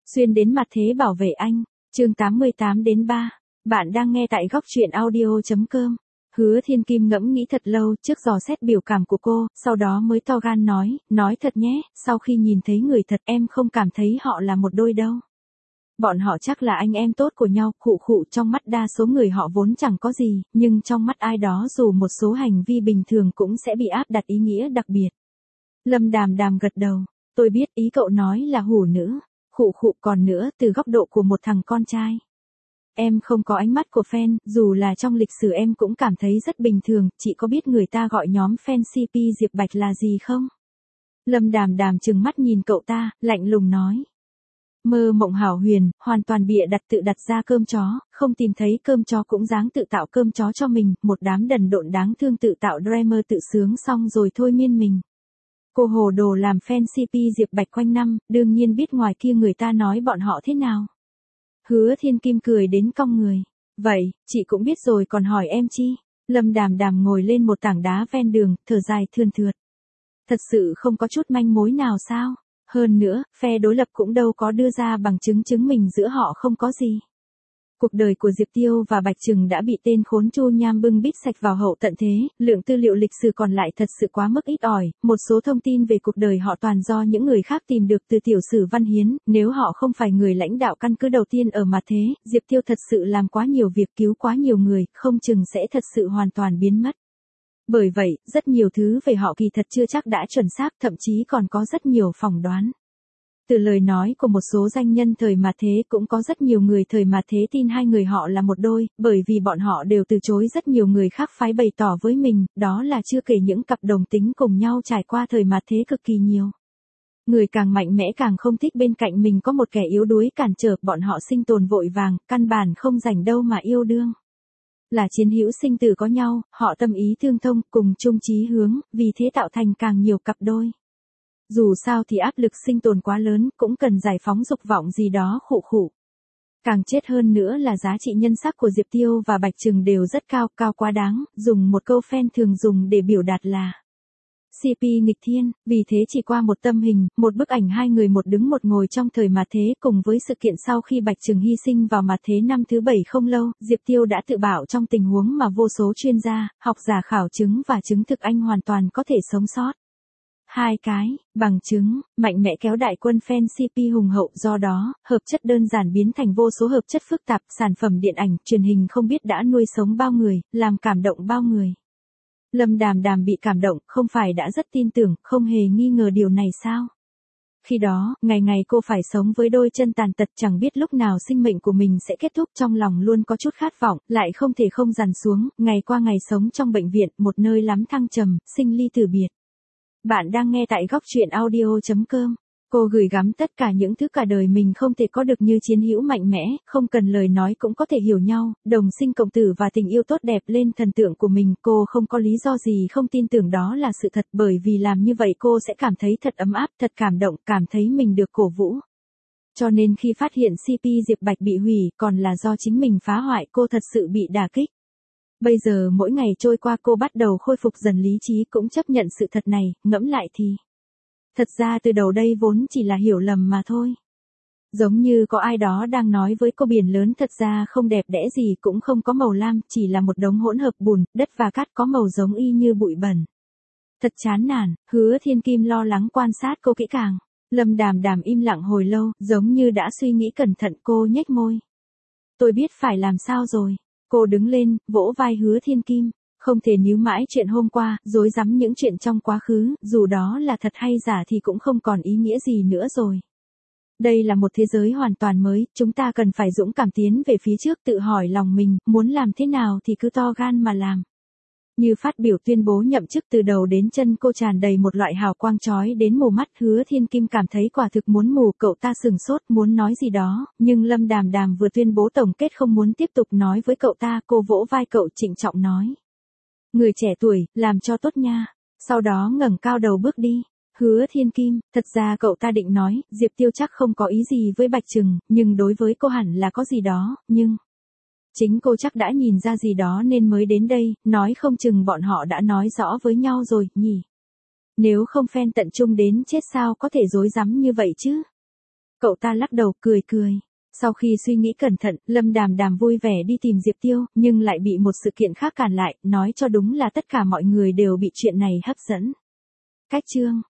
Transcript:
Xuyên đến mặt thế bảo vệ anh, chương 88-3. Bạn đang nghe tại góc truyện audio.com. Hứa Thiên Kim ngẫm nghĩ thật lâu trước dò xét biểu cảm của cô, sau đó mới to gan nói thật nhé, sau khi nhìn thấy người thật em không cảm thấy họ là một đôi đâu. Bọn họ chắc là anh em tốt của nhau, khụ trong mắt đa số người họ vốn chẳng có gì, nhưng trong mắt ai đó dù một số hành vi bình thường cũng sẽ bị áp đặt ý nghĩa đặc biệt. Lâm Đàm Đàm gật đầu, tôi biết ý cậu nói là hủ nữ, khụ còn nữa từ góc độ của một thằng con trai. Em không có ánh mắt của fan, dù là trong lịch sử em cũng cảm thấy rất bình thường, chị có biết người ta gọi nhóm fan CP Diệp Bạch là gì không? Lâm Đàm Đàm trừng mắt nhìn cậu ta, lạnh lùng nói. Mơ mộng hảo huyền, hoàn toàn bịa đặt tự đặt ra cơm chó, không tìm thấy cơm chó cũng dáng tự tạo cơm chó cho mình, một đám đần độn đáng thương tự tạo drama tự sướng xong rồi thôi miên mình. Cô hồ đồ làm fan CP Diệp Bạch quanh năm, đương nhiên biết ngoài kia người ta nói bọn họ thế nào. Hứa Thiên Kim cười đến cong người. Vậy, chị cũng biết rồi còn hỏi em chi? Lâm Đàm Đàm ngồi lên một tảng đá ven đường, thở dài thườn thượt. Thật sự không có chút manh mối nào sao? Hơn nữa, phe đối lập cũng đâu có đưa ra bằng chứng chứng minh giữa họ không có gì. Cuộc đời của Diệp Tiêu và Bạch Trừng đã bị tên khốn Chu Nham bưng bít sạch vào hậu tận thế, lượng tư liệu lịch sử còn lại thật sự quá mức ít ỏi, một số thông tin về cuộc đời họ toàn do những người khác tìm được từ tiểu sử Văn Hiến, nếu họ không phải người lãnh đạo căn cứ đầu tiên ở mặt thế, Diệp Tiêu thật sự làm quá nhiều việc cứu quá nhiều người, không chừng sẽ thật sự hoàn toàn biến mất. Bởi vậy, rất nhiều thứ về họ kỳ thật chưa chắc đã chuẩn xác, thậm chí còn có rất nhiều phỏng đoán. Từ lời nói của một số danh nhân thời mà thế cũng có rất nhiều người thời mà thế tin hai người họ là một đôi, bởi vì bọn họ đều từ chối rất nhiều người khác phái bày tỏ với mình, đó là chưa kể những cặp đồng tính cùng nhau trải qua thời mà thế cực kỳ nhiều. Người càng mạnh mẽ càng không thích bên cạnh mình có một kẻ yếu đuối cản trở, bọn họ sinh tồn vội vàng, căn bản không rảnh đâu mà yêu đương. Là chiến hữu sinh tử có nhau, họ tâm ý tương thông, cùng chung chí hướng, vì thế tạo thành càng nhiều cặp đôi. Dù sao thì áp lực sinh tồn quá lớn, cũng cần giải phóng dục vọng gì đó khụ. Càng chết hơn nữa là giá trị nhân sắc của Diệp Tiêu và Bạch Trừng đều rất cao, cao quá đáng, dùng một câu fan thường dùng để biểu đạt là CP nghịch thiên, vì thế chỉ qua một tâm hình, một bức ảnh hai người một đứng một ngồi trong thời mà thế cùng với sự kiện sau khi Bạch Trừng hy sinh vào mà thế năm thứ 7 không lâu, Diệp Tiêu đã tự bảo trong tình huống mà vô số chuyên gia, học giả khảo chứng và chứng thực anh hoàn toàn có thể sống sót. Hai cái, bằng chứng, mạnh mẽ kéo đại quân fan CP hùng hậu, do đó, hợp chất đơn giản biến thành vô số hợp chất phức tạp, sản phẩm điện ảnh, truyền hình không biết đã nuôi sống bao người, làm cảm động bao người. Lâm Đàm Đàm bị cảm động, không phải đã rất tin tưởng, không hề nghi ngờ điều này sao? Khi đó, ngày ngày cô phải sống với đôi chân tàn tật, chẳng biết lúc nào sinh mệnh của mình sẽ kết thúc, trong lòng luôn có chút khát vọng, lại không thể không dằn xuống, ngày qua ngày sống trong bệnh viện, một nơi lắm thăng trầm, sinh ly tử biệt. Bạn đang nghe tại góc truyện audio.com. Cô gửi gắm tất cả những thứ cả đời mình không thể có được như chiến hữu mạnh mẽ, không cần lời nói cũng có thể hiểu nhau, đồng sinh cộng tử và tình yêu tốt đẹp lên thần tượng của mình. Cô không có lý do gì không tin tưởng đó là sự thật, bởi vì làm như vậy cô sẽ cảm thấy thật ấm áp, thật cảm động, cảm thấy mình được cổ vũ. Cho nên khi phát hiện CP Diệp Bạch bị hủy, còn là do chính mình phá hoại, cô thật sự bị đả kích. Bây giờ mỗi ngày trôi qua cô bắt đầu khôi phục dần lý trí, cũng chấp nhận sự thật này, ngẫm lại thì. Thật ra từ đầu đây vốn chỉ là hiểu lầm mà thôi. Giống như có ai đó đang nói với cô biển lớn thật ra không đẹp đẽ gì, cũng không có màu lam, chỉ là một đống hỗn hợp bùn, đất và cát có màu giống y như bụi bẩn. Thật chán nản, Hứa Thiên Kim lo lắng quan sát cô kỹ càng. Lâm Đàm Đàm im lặng hồi lâu, giống như đã suy nghĩ cẩn thận, cô nhếch môi. Tôi biết phải làm sao rồi. Cô đứng lên, vỗ vai Hứa Thiên Kim. Không thể níu mãi chuyện hôm qua, rối rắm những chuyện trong quá khứ, dù đó là thật hay giả thì cũng không còn ý nghĩa gì nữa rồi. Đây là một thế giới hoàn toàn mới, chúng ta cần phải dũng cảm tiến về phía trước, tự hỏi lòng mình, muốn làm thế nào thì cứ to gan mà làm. Như phát biểu tuyên bố nhậm chức, từ đầu đến chân cô tràn đầy một loại hào quang chói đến mù mắt. Hứa Thiên Kim cảm thấy quả thực muốn mù, cậu ta sừng sốt muốn nói gì đó, nhưng Lâm Đàm Đàm vừa tuyên bố tổng kết không muốn tiếp tục nói với cậu ta, cô vỗ vai cậu trịnh trọng nói. Người trẻ tuổi, làm cho tốt nha. Sau đó ngẩng cao đầu bước đi. Hứa Thiên Kim, thật ra cậu ta định nói, Diệp Tiêu chắc không có ý gì với Bạch Trừng, nhưng đối với cô hẳn là có gì đó, nhưng chính cô chắc đã nhìn ra gì đó nên mới đến đây, nói không chừng bọn họ đã nói rõ với nhau rồi, nhỉ? Nếu không fan tận chung đến chết sao có thể dối rắm như vậy chứ? Cậu ta lắc đầu cười cười. Sau khi suy nghĩ cẩn thận, Lâm Đàm Đàm vui vẻ đi tìm Diệp Tiêu, nhưng lại bị một sự kiện khác cản lại, nói cho đúng là tất cả mọi người đều bị chuyện này hấp dẫn. Cách chương